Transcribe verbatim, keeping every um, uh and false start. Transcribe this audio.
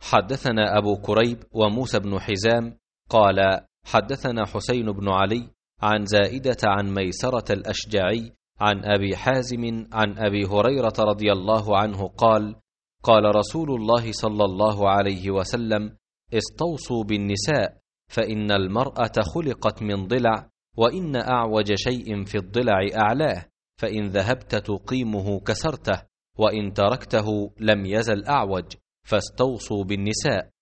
حدثنا أبو كريب وموسى بن حزام قال حدثنا حسين بن علي عن زائدة عن ميسرة الأشجعي عن أبي حازم عن أبي هريرة رضي الله عنه قال قال رسول الله صلى الله عليه وسلم استوصوا بالنساء فإن المرأة خلقت من ضلع وإن أعوج شيء في الضلع أعلاه فإن ذهبت تقيمه كسرته وإن تركته لم يزل أعوج فاستوصوا بالنساء